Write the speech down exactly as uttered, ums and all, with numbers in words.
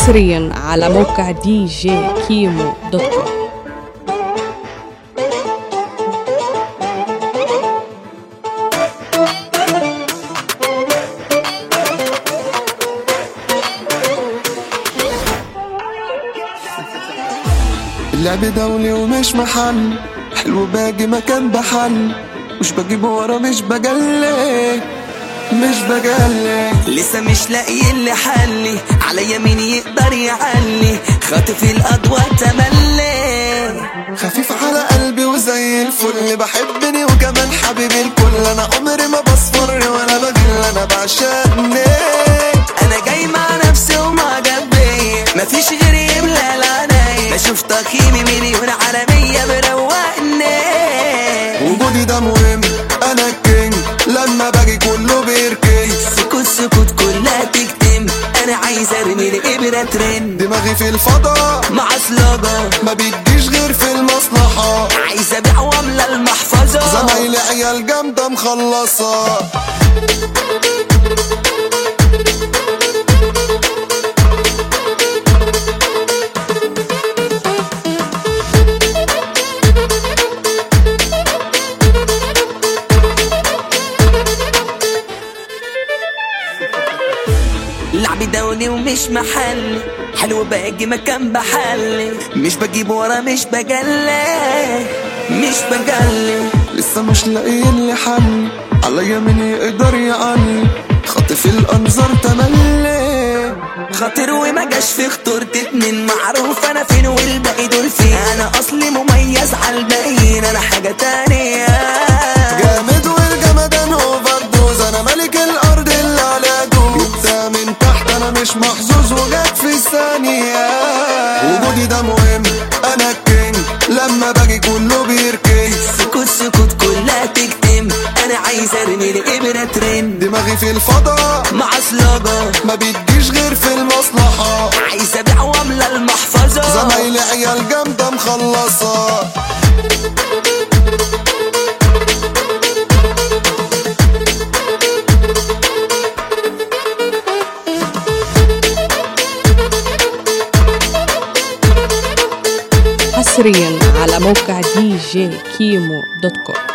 حصريا على موقع دي جي كيمو دوت كوم. اللعب دولي ومش محل، حلو باجي مكان بحل، مش بجيب ورا مش بجلي مش بجلي لسه مش لاقي اللي حلي، عليا مين يقدر يعلي، خاطف الاضواء تملي، خفيف على قلبي وزي الفل، بحبني وكمان حبيبي الكل، انا عمري ما بصفر ولا بغل، انا بعشقني، انا جاي مع نفسي وما جنبي، مفيش غيري يملى العيني، بشوف تقييمي مليون عالمية مروقني، وجودي ده مهم، انا الكينج لما باجي كله بيركن، سكوت سكوت كلها تكتم، انا عايز ارمي الابره ترند، دماغي في الفضاء مع صلاجة ما بتجيش غير في المصلحة، عايز ابيع واملى المحفظة، زمايلي عيال جامدة مخلصة. لعبي دولي ومش محلي، حلو باجي مكان بحلي، مش بجيب ورا مش بجلي مش بجلي لسه مش لاقي اللي حل، عليا مين يقدر يعلي، خاطف الانظار تملي، خاطر وما جاش في خطورة اتنين، معروف انا فين والباقي دول فين، انا اصلي مميز عالباقيين، انا حاجة تانية جامد والجمدان اوفر دوز، انا ملك الارض اللي على دوز، جبتها من تحت انا مش محظوظ وجات في ثانية، وجودي ده مهم، انا الكينج لما باجي كله بيركن، سكوت سكوت كلها تكتم، انا عايز ارمي الابره ترند، دماغي في الفضاء مع صلاجة ما بتجيش غير في المصلحة، عايز ابيع واملى المحفظة، زمايلي عيال جامدة مخلصة. حصريا على موقع دي جي كيمو دوت كوم.